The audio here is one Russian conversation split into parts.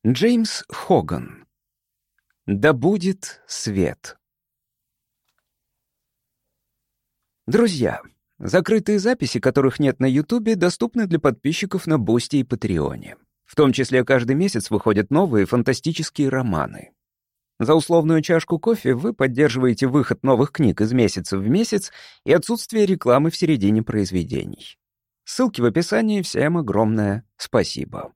Джеймс Хоган. Да будет свет. Друзья, закрытые записи, которых нет на Ютубе, доступны для подписчиков на Бусти и Патреоне. В том числе каждый месяц выходят новые фантастические романы. За условную чашку кофе вы поддерживаете выход новых книг из месяца в месяц и отсутствие рекламы в середине произведений. Ссылки в описании. Всем огромное спасибо.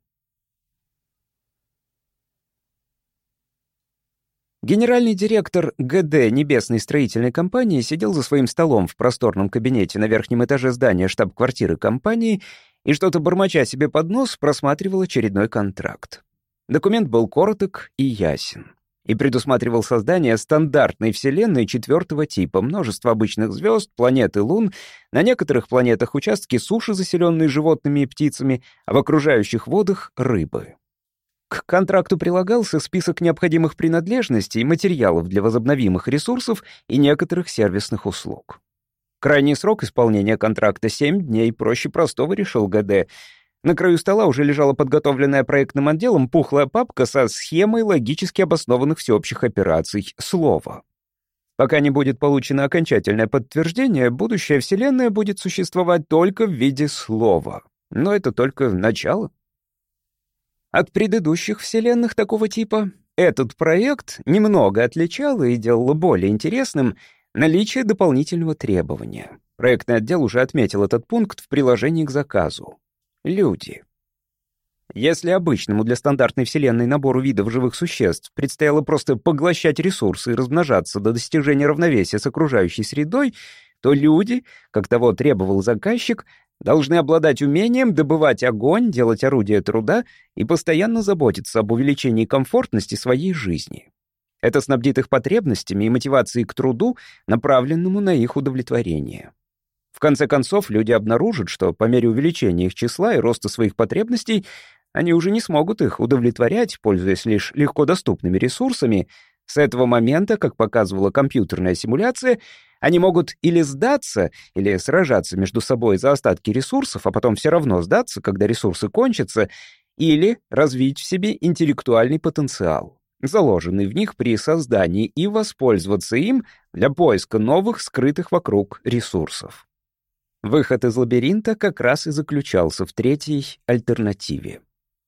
Генеральный директор ГД Небесной строительной компании сидел за своим столом в просторном кабинете на верхнем этаже здания штаб-квартиры компании и, что-то бормоча себе под нос, просматривал очередной контракт. Документ был короток и ясен и предусматривал создание стандартной вселенной 4-го типа, множество обычных звезд, планет и лун, на некоторых планетах участки суши, заселенные животными и птицами, а в окружающих водах — рыбы. К контракту прилагался список необходимых принадлежностей, материалов для возобновимых ресурсов и некоторых сервисных услуг. Крайний срок исполнения контракта — 7 дней, проще простого, решил ГД. На краю стола уже лежала подготовленная проектным отделом пухлая папка со схемой логически обоснованных всеобщих операций «Слово». Пока не будет получено окончательное подтверждение, будущая Вселенная будет существовать только в виде слова. Но это только начало. От предыдущих вселенных такого типа этот проект немного отличал и делал более интересным наличие дополнительного требования. Проектный отдел уже отметил этот пункт в приложении к заказу. Люди. Если обычному для стандартной вселенной набору видов живых существ предстояло просто поглощать ресурсы и размножаться до достижения равновесия с окружающей средой, то люди, как того требовал заказчик, должны обладать умением добывать огонь, делать орудия труда и постоянно заботиться об увеличении комфортности своей жизни. Это снабдит их потребностями и мотивацией к труду, направленному на их удовлетворение. В конце концов, люди обнаружат, что по мере увеличения их числа и роста своих потребностей они уже не смогут их удовлетворять, пользуясь лишь легко доступными ресурсами. С этого момента, как показывала компьютерная симуляция, они могут или сдаться, или сражаться между собой за остатки ресурсов, а потом все равно сдаться, когда ресурсы кончатся, или развить в себе интеллектуальный потенциал, заложенный в них при создании, и воспользоваться им для поиска новых, скрытых вокруг ресурсов. Выход из лабиринта как раз и заключался в третьей альтернативе.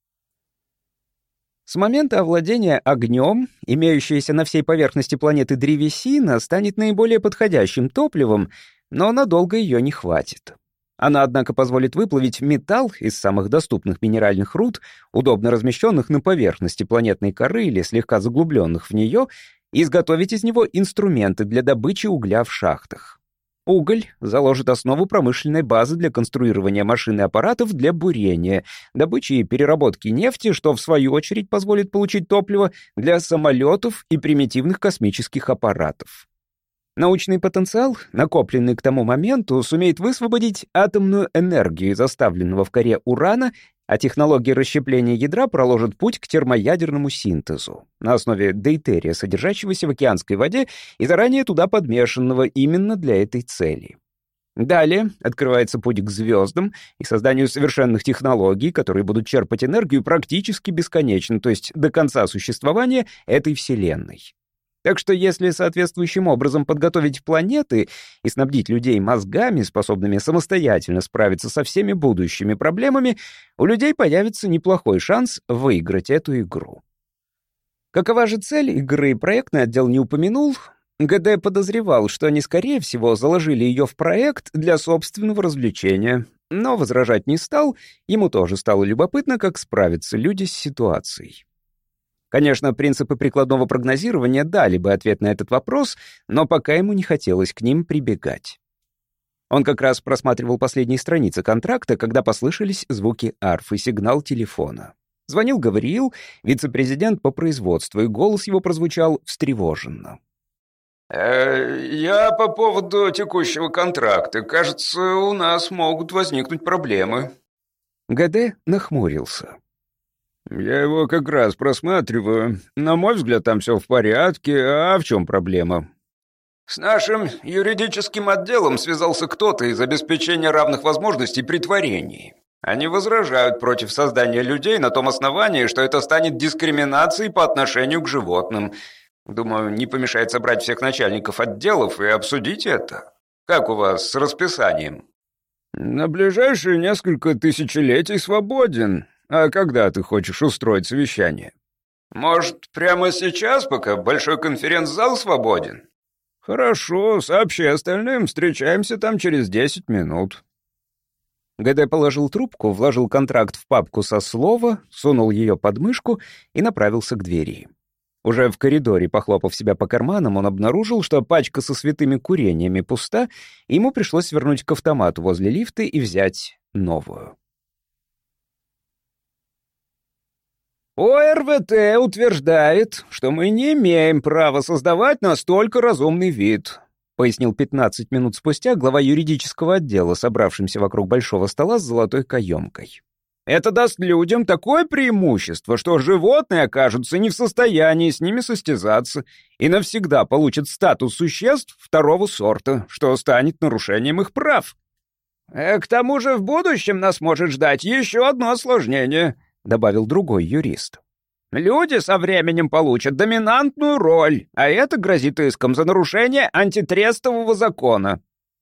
С момента овладения огнем, имеющаяся на всей поверхности планеты древесина станет наиболее подходящим топливом, но надолго ее не хватит. Она, однако, позволит выплавить металл из самых доступных минеральных руд, удобно размещенных на поверхности планетной коры или слегка заглубленных в нее, и изготовить из него инструменты для добычи угля в шахтах. Уголь заложит основу промышленной базы для конструирования машин и аппаратов для бурения, добычи и переработки нефти, что в свою очередь позволит получить топливо для самолетов и примитивных космических аппаратов. Научный потенциал, накопленный к тому моменту, сумеет высвободить атомную энергию из оставленного в коре урана, а технологии расщепления ядра проложат путь к термоядерному синтезу на основе дейтерия, содержащегося в океанской воде и заранее туда подмешанного именно для этой цели. Далее открывается путь к звездам и созданию совершенных технологий, которые будут черпать энергию практически бесконечно, то есть до конца существования этой Вселенной. Так что если соответствующим образом подготовить планеты и снабдить людей мозгами, способными самостоятельно справиться со всеми будущими проблемами, у людей появится неплохой шанс выиграть эту игру. Какова же цель игры, проектный отдел не упомянул. ГД подозревал, что они, скорее всего, заложили ее в проект для собственного развлечения, но возражать не стал, ему тоже стало любопытно, как справятся люди с ситуацией. Конечно, принципы прикладного прогнозирования дали бы ответ на этот вопрос, но пока ему не хотелось к ним прибегать. Он как раз просматривал последние страницы контракта, когда послышались звуки арфы и сигнал телефона. Звонил Гавриил, вице-президент по производству, и голос его прозвучал встревоженно. «Я по поводу текущего контракта. Кажется, у нас могут возникнуть проблемы». ГД нахмурился. «Я его как раз просматриваю. На мой взгляд, там все в порядке. А в чем проблема?» «С нашим юридическим отделом связался кто-то из обеспечения равных возможностей при творении. Они возражают против создания людей на том основании, что это станет дискриминацией по отношению к животным. Думаю, не помешает собрать всех начальников отделов и обсудить это. Как у вас с расписанием? На ближайшие несколько тысячелетий свободен. А когда ты хочешь устроить совещание? Может, прямо сейчас, пока большой конференц-зал свободен? Хорошо, сообщи остальным, встречаемся там через 10 минут. ГД положил трубку, вложил контракт в папку со слова, сунул ее под мышку и направился к двери. Уже в коридоре, похлопав себя по карманам, он обнаружил, что пачка со святыми курениями пуста, и ему пришлось свернуть к автомату возле лифта и взять новую. ОРВТ утверждает, что мы не имеем права создавать настолько разумный вид, пояснил 15 минут спустя глава юридического отдела, собравшимся вокруг большого стола с золотой каемкой. Это даст людям такое преимущество, что животные окажутся не в состоянии с ними состязаться и навсегда получат статус существ второго сорта, что станет нарушением их прав. К тому же в будущем нас может ждать еще одно осложнение, добавил другой юрист. Люди со временем получат доминантную роль, а это грозит иском за нарушение антитрестового закона.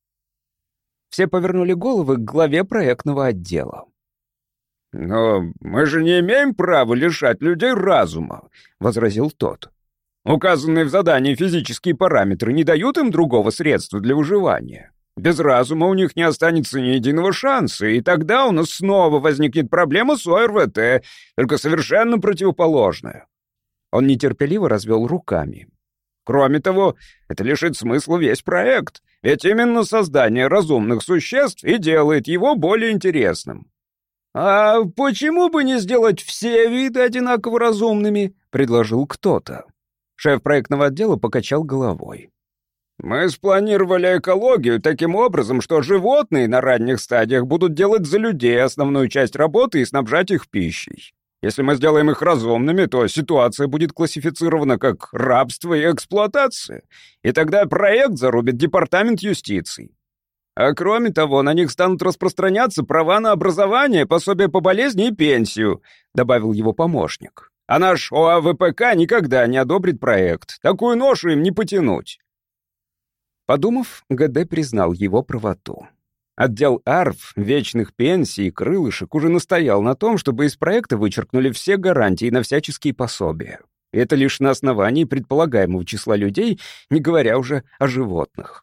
Все повернули головы к главе проектного отдела. «Но мы же не имеем права лишать людей разума», — возразил тот. «Указанные в задании физические параметры не дают им другого средства для выживания. Без разума у них не останется ни единого шанса, и тогда у нас снова возникнет проблема с ОРВТ, только совершенно противоположная». Он нетерпеливо развел руками. «Кроме того, это лишит смысла весь проект, ведь именно создание разумных существ и делает его более интересным». «А почему бы не сделать все виды одинаково разумными?» — предложил кто-то. Шеф проектного отдела покачал головой. «Мы спланировали экологию таким образом, что животные на ранних стадиях будут делать за людей основную часть работы и снабжать их пищей. Если мы сделаем их разумными, то ситуация будет классифицирована как рабство и эксплуатация, и тогда проект зарубит департамент юстиции. А кроме того, на них станут распространяться права на образование, пособие по болезни и пенсию», — добавил его помощник. «А наш ОАВПК никогда не одобрит проект. Такую ношу им не потянуть». Подумав, ГД признал его правоту. Отдел АРФ, вечных пенсий и крылышек уже настоял на том, чтобы из проекта вычеркнули все гарантии на всяческие пособия. И это лишь на основании предполагаемого числа людей, не говоря уже о животных.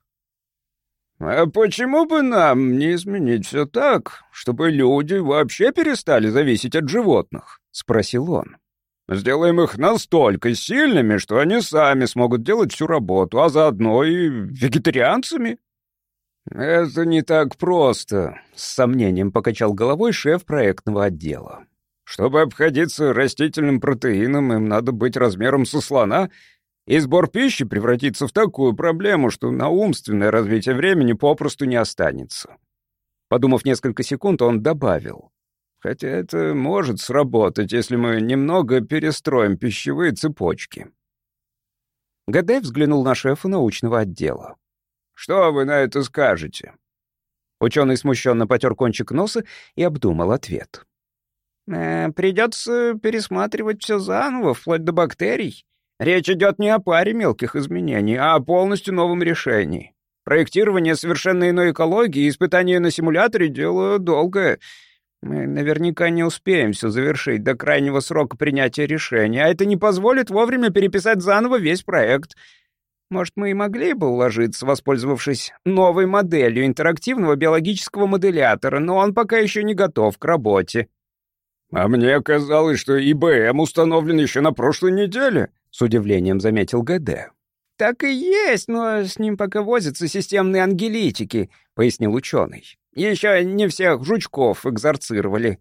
«А почему бы нам не изменить все так, чтобы люди вообще перестали зависеть от животных?» — спросил он. «Сделаем их настолько сильными, что они сами смогут делать всю работу, а заодно и вегетарианцами». «Это не так просто», — с сомнением покачал головой шеф проектного отдела. «Чтобы обходиться растительным протеином, им надо быть размером со слона, и сбор пищи превратится в такую проблему, что на умственное развитие времени попросту не останется». Подумав несколько секунд, он добавил. «Хотя это может сработать, если мы немного перестроим пищевые цепочки». ГД взглянул на шефа научного отдела. «Что вы на это скажете?» Ученый смущенно потер кончик носа и обдумал ответ. «Придется пересматривать все заново, вплоть до бактерий. Речь идет не о паре мелких изменений, а о полностью новом решении. Проектирование совершенно иной экологии и испытания на симуляторе — дело долгое. Мы наверняка не успеем все завершить до крайнего срока принятия решения, а это не позволит вовремя переписать заново весь проект. Может, мы и могли бы уложиться, воспользовавшись новой моделью интерактивного биологического моделятора, но он пока еще не готов к работе». «А мне казалось, что ИБМ установлен еще на прошлой неделе», — с удивлением заметил ГД. «Так и есть, но с ним пока возятся системные ангелитики», — пояснил ученый. «Еще не всех жучков экзорцировали».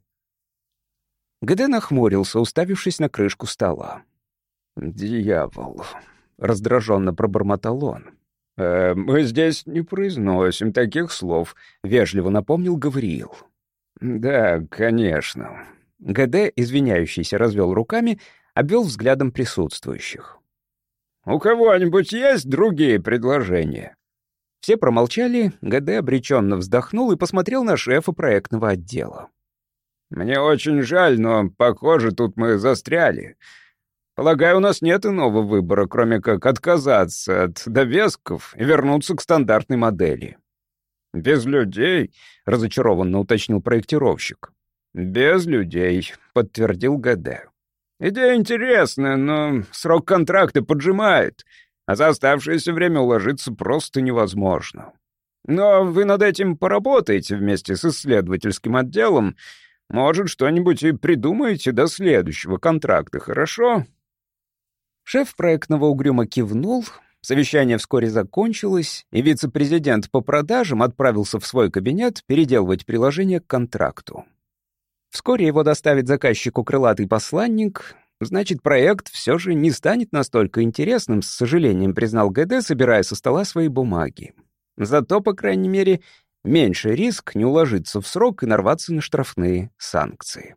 ГД нахмурился, уставившись на крышку стола. «Дьявол», — раздраженно пробормотал он. «Мы здесь не произносим таких слов», — вежливо напомнил Гавриил. «Да, конечно». ГД, извиняющийся, развел руками, обвел взглядом присутствующих. «У кого-нибудь есть другие предложения?» Все промолчали, ГД обреченно вздохнул и посмотрел на шефа проектного отдела. Мне очень жаль, но, похоже, тут мы застряли. Полагаю, у нас нет иного выбора, кроме как отказаться от довесков и вернуться к стандартной модели». «Без людей?» — разочарованно уточнил проектировщик. «Без людей», — подтвердил ГД. «Идея интересная, но срок контракта поджимает, а за оставшееся время уложиться просто невозможно. Но вы над этим поработаете вместе с исследовательским отделом. Может, что-нибудь и придумаете до следующего контракта, хорошо?» Шеф проектного угрюмо кивнул, совещание вскоре закончилось, и вице-президент по продажам отправился в свой кабинет переделывать приложение к контракту. Вскоре его доставит заказчику крылатый посланник, значит, проект все же не станет настолько интересным, с сожалением признал ГД, собирая со стола свои бумаги. Зато, по крайней мере, меньше риск не уложиться в срок и нарваться на штрафные санкции.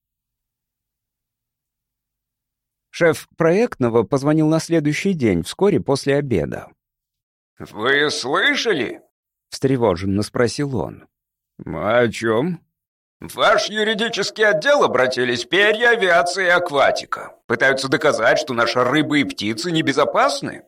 Шеф проектного позвонил на следующий день, вскоре после обеда. «Вы слышали?» — встревоженно спросил он. «О чем?» «В ваш юридический отдел обратились перья, авиация и акватика. Пытаются доказать, что наши рыбы и птицы небезопасны».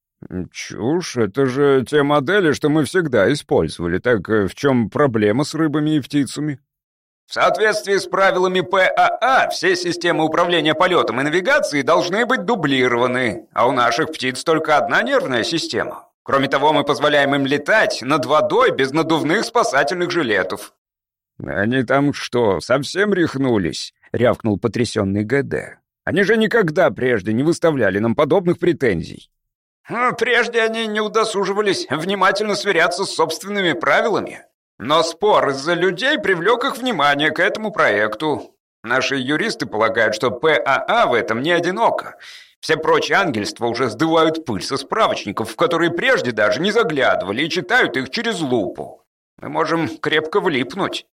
«Чушь, это же те модели, что мы всегда использовали. Так в чем проблема с рыбами и птицами?» В соответствии с правилами ПАА, все системы управления полетом и навигацией должны быть дублированы, а у наших птиц только одна нервная система. Кроме того, мы позволяем им летать над водой без надувных спасательных жилетов». «Они там что, совсем рехнулись?» — рявкнул потрясенный ГД. «Они же никогда прежде не выставляли нам подобных претензий». «Прежде они не удосуживались внимательно сверяться с собственными правилами. Но спор из-за людей привлек их внимание к этому проекту. Наши юристы полагают, что ПАА в этом не одиноко. Все прочие ангельства уже сдувают пыль со справочников, в которые прежде даже не заглядывали, и читают их через лупу. Мы можем крепко влипнуть».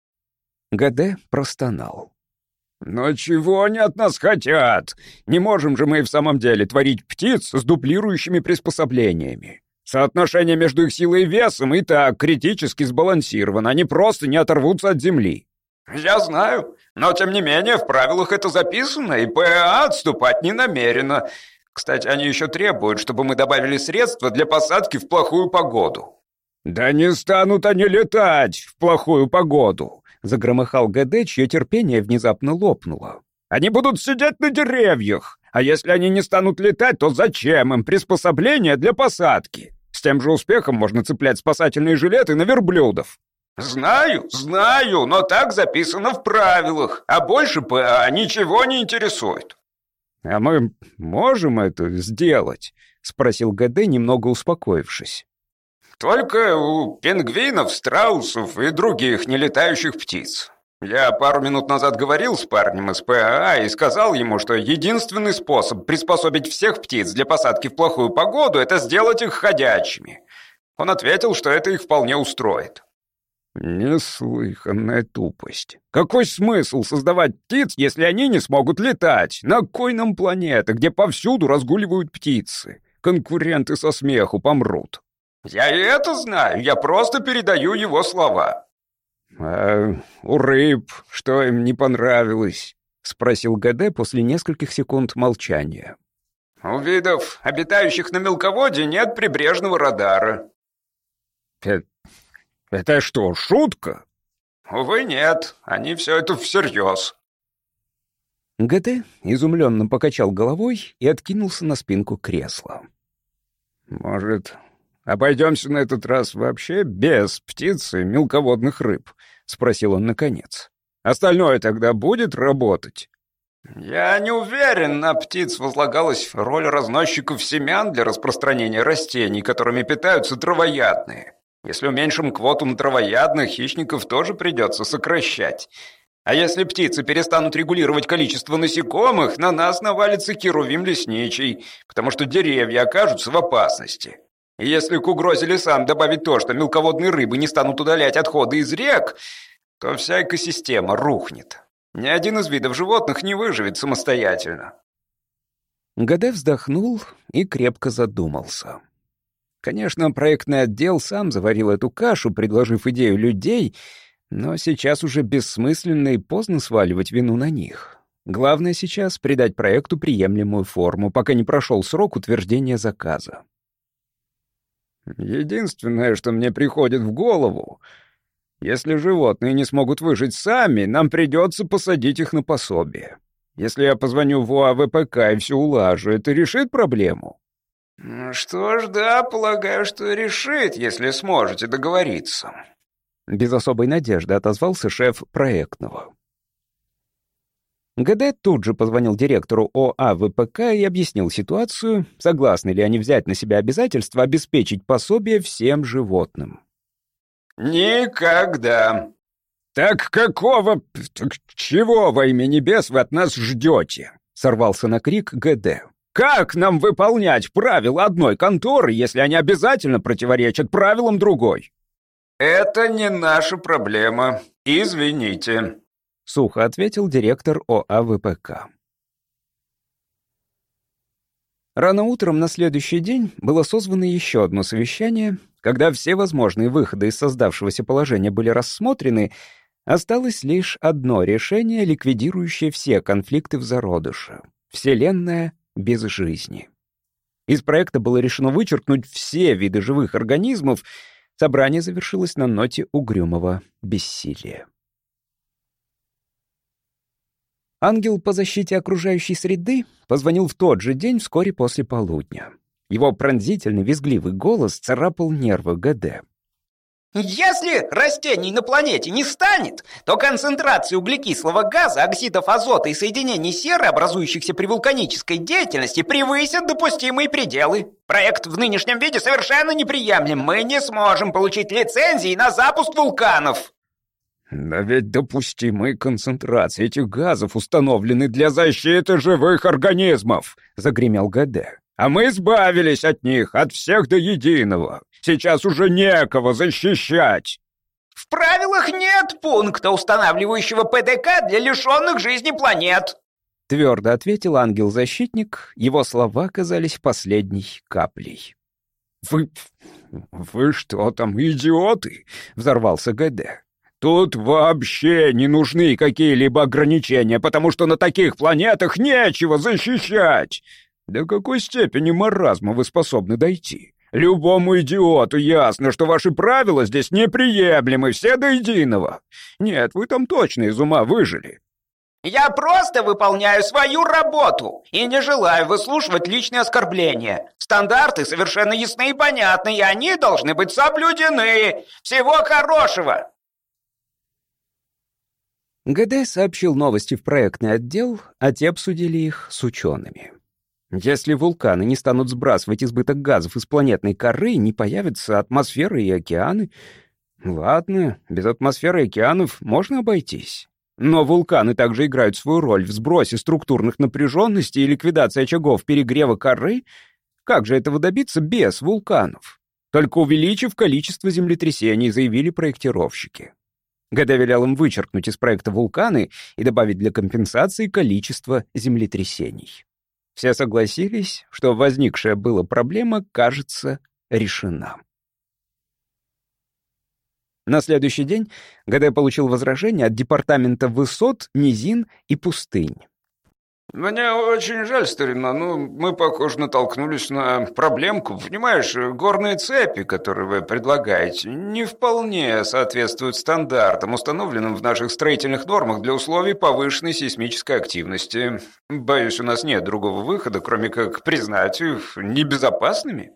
ГД простонал. «Но чего они от нас хотят? Не можем же мы и в самом деле творить птиц с дублирующими приспособлениями. Соотношение между их силой и весом и так критически сбалансировано, они просто не оторвутся от земли». «Я знаю, но тем не менее в правилах это записано, и ПАА отступать не намерена. Кстати, они еще требуют, чтобы мы добавили средства для посадки в плохую погоду». «Да не станут они летать в плохую погоду», — загромыхал ГД, чье терпение внезапно лопнуло. «Они будут сидеть на деревьях, а если они не станут летать, то зачем им приспособления для посадки? С тем же успехом можно цеплять спасательные жилеты на верблюдов». «Знаю, но так записано в правилах, а больше ПАА ничего не интересует». «А мы можем это сделать?» — спросил ГД, немного успокоившись. «Только у пингвинов, страусов и других нелетающих птиц. Я пару минут назад говорил с парнем из ПАА и сказал ему, что единственный способ приспособить всех птиц для посадки в плохую погоду — это сделать их ходячими. Он ответил, что это их вполне устроит». «Неслыханная тупость. Какой смысл создавать птиц, если они не смогут летать? На кой нам планета, где повсюду разгуливают птицы? Конкуренты со смеху помрут». «Я и это знаю, я просто передаю его слова». «А у рыб что им не понравилось?» — спросил ГД после нескольких секунд молчания. «У видов, обитающих на мелководье, нет прибрежного радара». «Это что, шутка?» «Увы, нет, они все это всерьез». ГД изумленно покачал головой и откинулся на спинку кресла. «Может, обойдемся на этот раз вообще без птиц и мелководных рыб?» — спросил он наконец. «Остальное тогда будет работать?» «Я не уверен, на птиц возлагалась роль разносчиков семян для распространения растений, которыми питаются травоядные. Если уменьшим квоту на травоядных, хищников тоже придется сокращать. А если птицы перестанут регулировать количество насекомых, на нас навалится херувим лесничий, потому что деревья окажутся в опасности. И если к угрозе лесам добавить то, что мелководные рыбы не станут удалять отходы из рек, то вся экосистема рухнет. Ни один из видов животных не выживет самостоятельно». ГД вздохнул и крепко задумался. Конечно, проектный отдел сам заварил эту кашу, предложив идею людей, Но сейчас уже бессмысленно и поздно сваливать вину на них. Главное сейчас — придать проекту приемлемую форму, пока не прошел срок утверждения заказа. Единственное, что мне приходит в голову, если животные не смогут выжить сами, нам придется посадить их на пособие. Если я позвоню в УАВПК и все улажу, это решит проблему? Что ж, да, полагаю, что решит, если сможете договориться. Без особой надежды отозвался шеф проектного. ГД тут же позвонил директору ОАВПК и объяснил ситуацию, согласны ли они взять на себя обязательство обеспечить пособие всем животным. Никогда. «Так какого... Так чего во имя небес вы от нас ждете?» — сорвался на крик ГД. «Как нам выполнять правила одной конторы, если они обязательно противоречат правилам другой?» Это не наша проблема. Извините. — сухо ответил директор ОАВПК. Рано утром на следующий день было созвано еще одно совещание. Когда все возможные выходы из создавшегося положения были рассмотрены, осталось лишь одно решение, ликвидирующее все конфликты в зародыше — Вселенная без жизни. Из проекта было решено вычеркнуть все виды живых организмов. Собрание завершилось на ноте угрюмого бессилия. Ангел по защите окружающей среды позвонил в тот же день вскоре после полудня. Его пронзительный визгливый голос царапал нервы ГД. Если растений на планете не станет, то концентрация углекислого газа, оксидов азота и соединений серы, образующихся при вулканической деятельности, превысят допустимые пределы. Проект в нынешнем виде совершенно неприемлем. Мы не сможем получить лицензии на запуск вулканов. «Но ведь допустимые концентрации этих газов установлены для защиты живых организмов», — загремел ГД. «А мы избавились от них, от всех до единого. Сейчас уже некого защищать». В правилах нет пункта, устанавливающего ПДК для лишенных жизни планет. Твердо ответил ангел-защитник, его слова казались последней каплей. «Вы что там, идиоты?» — взорвался ГД. «Тут вообще не нужны какие-либо ограничения, потому что на таких планетах нечего защищать. До какой степени маразма вы способны дойти? Любому идиоту ясно, что ваши правила здесь неприемлемы, все до единого. Нет, вы там точно из ума выжили». Я просто выполняю свою работу и не желаю выслушивать личные оскорбления. Стандарты совершенно ясны и понятны, и они должны быть соблюдены. Всего хорошего! ГД сообщил новости в проектный отдел, а те обсудили их с учеными. Если вулканы не станут сбрасывать избыток газов из планетной коры, не появятся атмосферы и океаны. Ладно, без атмосферы и океанов можно обойтись. Но вулканы также играют свою роль в сбросе структурных напряженностей и ликвидации очагов перегрева коры. Как же этого добиться без вулканов? Только увеличив количество землетрясений, заявили проектировщики. ГД велел им вычеркнуть из проекта вулканы и добавить для компенсации количество землетрясений. Все согласились, что возникшая была проблема, кажется, решена. На следующий день ГД получил возражение от департамента высот, низин и пустынь. Мне очень жаль, старина, но мы, похоже, натолкнулись на проблемку. Понимаешь, горные цепи, которые вы предлагаете, не вполне соответствуют стандартам, установленным в наших строительных нормах для условий повышенной сейсмической активности. Боюсь, у нас нет другого выхода, кроме как признать их небезопасными.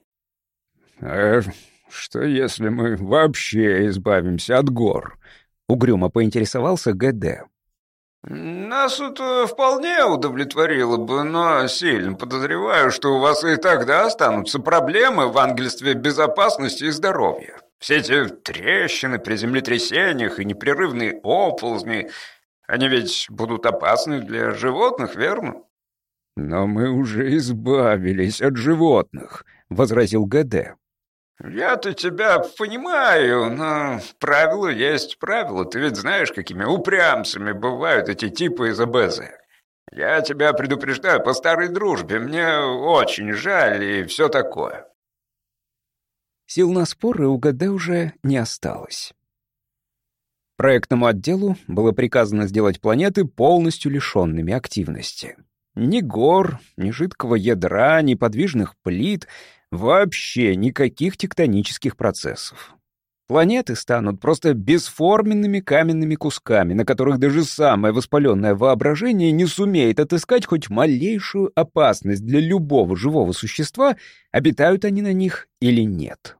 Что если мы вообще избавимся от гор? Угрюмо поинтересовался ГД. Нас это вполне удовлетворило бы, но сильно подозреваю, что у вас и тогда останутся проблемы в ангельстве безопасности и здоровья. Все эти трещины при землетрясениях и непрерывные оползни, они ведь будут опасны для животных, верно? «Но мы уже избавились от животных», — возразил ГД. «Я-то тебя понимаю, но правило есть правило. Ты ведь знаешь, какими упрямцами бывают эти типы из АБЗ. Я тебя предупреждаю по старой дружбе. Мне очень жаль и все такое». Сил на споры у ГД уже не осталось. Проектному отделу было приказано сделать планеты полностью лишенными активности. Ни гор, ни жидкого ядра, ни подвижных плит, вообще никаких тектонических процессов. Планеты станут просто бесформенными каменными кусками, на которых даже самое воспаленное воображение не сумеет отыскать хоть малейшую опасность для любого живого существа, обитают они на них или нет.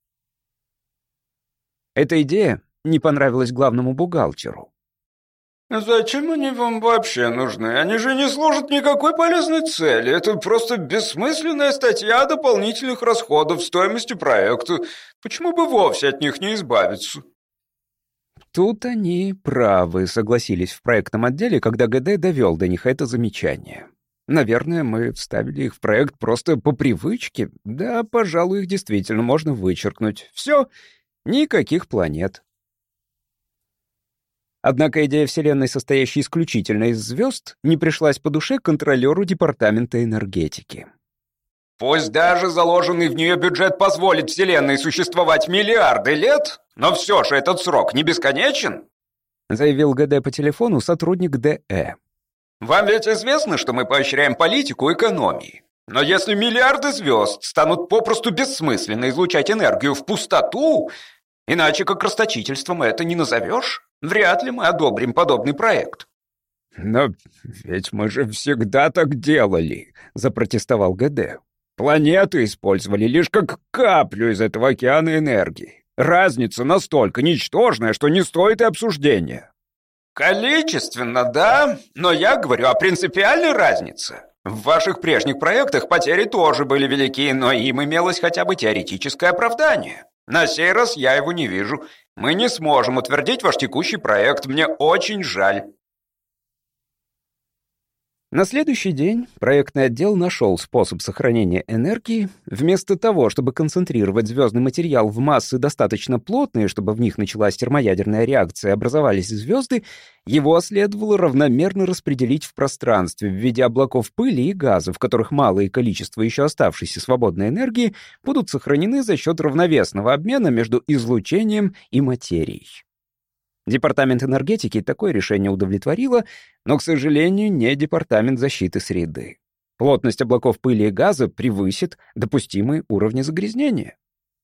Эта идея не понравилась главному бухгалтеру. «Зачем они вам вообще нужны? Они же не служат никакой полезной цели. Это просто бессмысленная статья дополнительных расходов стоимости проекта. Почему бы вовсе от них не избавиться?» Тут они правы, согласились в проектном отделе, когда ГД довел до них это замечание. Наверное, мы вставили их в проект просто по привычке. Да, пожалуй, их действительно можно вычеркнуть. Все, никаких планет. Однако идея Вселенной, состоящей исключительно из звезд, не пришлась по душе контролеру департамента энергетики. «Пусть даже заложенный в нее бюджет позволит Вселенной существовать миллиарды лет, но все же этот срок не бесконечен», заявил ГД по телефону сотрудник ДЭ. «Вам ведь известно, что мы поощряем политику экономии. Но если миллиарды звезд станут попросту бессмысленно излучать энергию в пустоту, иначе как расточительством это не назовешь, вряд ли мы одобрим подобный проект». «Но ведь мы же всегда так делали», — запротестовал ГД. «Планеты использовали лишь как каплю из этого океана энергии. Разница настолько ничтожная, что не стоит и обсуждения». «Количественно, да, но я говорю о принципиальной разнице. В ваших прежних проектах потери тоже были велики, но им имелось хотя бы теоретическое оправдание. На сей раз я его не вижу. Мы не сможем утвердить ваш текущий проект. Мне очень жаль». На следующий день проектный отдел нашел способ сохранения энергии. Вместо того, чтобы концентрировать звездный материал в массы достаточно плотные, чтобы в них началась термоядерная реакция и образовались звезды, его следовало равномерно распределить в пространстве в виде облаков пыли и газа, в которых малое количество еще оставшейся свободной энергии будут сохранены за счет равновесного обмена между излучением и материей. Департамент энергетики такое решение удовлетворило, но, к сожалению, не департамент защиты среды. Плотность облаков пыли и газа превысит допустимые уровни загрязнения.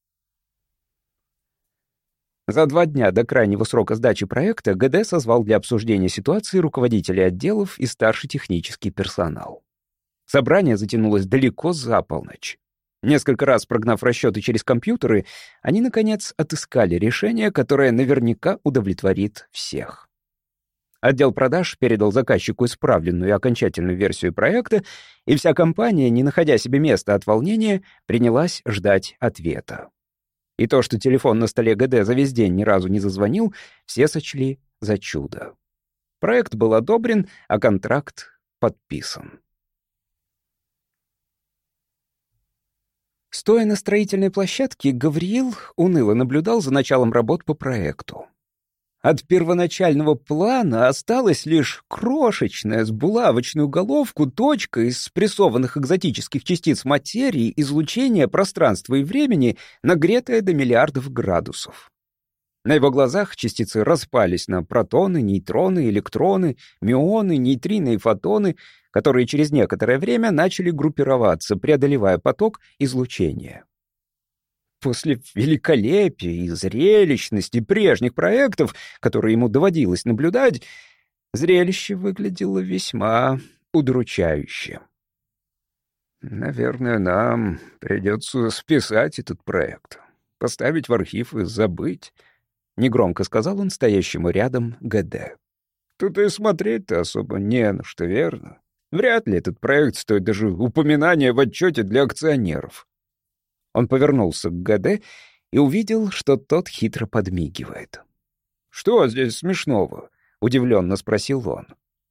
За 2 дня до крайнего срока сдачи проекта ГД созвал для обсуждения ситуации руководителей отделов и старший технический персонал. Собрание затянулось далеко за полночь. Несколько раз прогнав расчеты через компьютеры, они, наконец, отыскали решение, которое наверняка удовлетворит всех. Отдел продаж передал заказчику исправленную и окончательную версию проекта, и вся компания, не находя себе места от волнения, принялась ждать ответа. И то, что телефон на столе ГД за весь день ни разу не зазвонил, все сочли за чудо. Проект был одобрен, а контракт подписан. Стоя на строительной площадке, Гавриил уныло наблюдал за началом работ по проекту. От первоначального плана осталась лишь крошечная с булавочную головку точка из спрессованных экзотических частиц материи излучения пространства и времени, нагретая до миллиардов градусов. На его глазах частицы распались на протоны, нейтроны, электроны, мюоны, нейтрины и фотоны, которые через некоторое время начали группироваться, преодолевая поток излучения. После великолепия и зрелищности прежних проектов, которые ему доводилось наблюдать, зрелище выглядело весьма удручающе. «Наверное, нам придется списать этот проект, поставить в архив и забыть», — негромко сказал он стоящему рядом ГД. «Тут и смотреть-то особо не на что, верно? Вряд ли этот проект стоит даже упоминания в отчете для акционеров». Он повернулся к ГД и увидел, что тот хитро подмигивает. «Что здесь смешного?» — удивленно спросил он.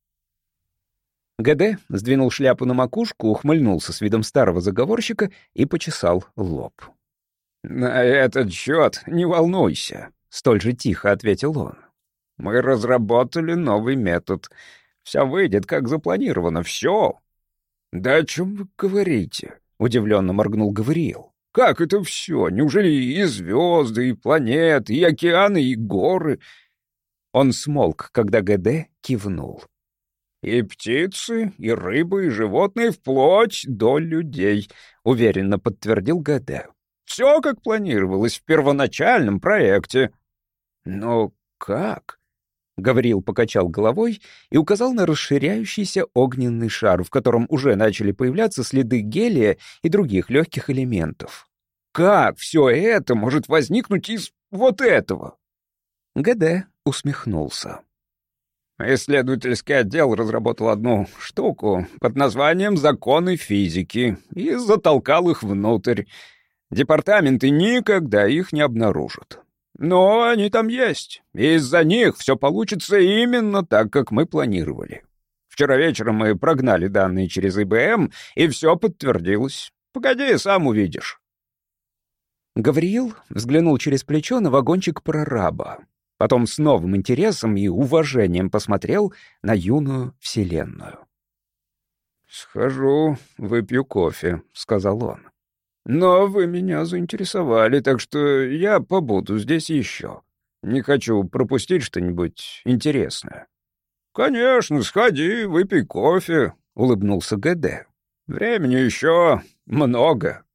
ГД сдвинул шляпу на макушку, ухмыльнулся с видом старого заговорщика и почесал лоб. «На этот счет не волнуйся», — столь же тихо ответил он. «Мы разработали новый метод. Все выйдет, как запланировано, все». «Да о чем вы говорите?» — удивленно моргнул Гавриил. «Как это все? Неужели и звезды, и планеты, и океаны, и горы?» Он смолк, когда ГД кивнул. «И птицы, и рыбы, и животные, вплоть до людей», — уверенно подтвердил ГД. «Все, как планировалось в первоначальном проекте». «Но как?» — Гавриил покачал головой и указал на расширяющийся огненный шар, в котором уже начали появляться следы гелия и других легких элементов. «Как все это может возникнуть из вот этого?» ГД усмехнулся. Исследовательский отдел разработал одну штуку под названием «Законы физики» и затолкал их внутрь. Департаменты никогда их не обнаружат. Но они там есть, и из-за них все получится именно так, как мы планировали. Вчера вечером мы прогнали данные через ИБМ, и все подтвердилось. Погоди, сам увидишь. Гавриил взглянул через плечо на вагончик прораба. Потом с новым интересом и уважением посмотрел на юную вселенную. «Схожу, выпью кофе», — сказал он. «Но вы меня заинтересовали, так что я побуду здесь еще. Не хочу пропустить что-нибудь интересное». «Конечно, сходи, выпей кофе», — улыбнулся ГД. «Времени еще много».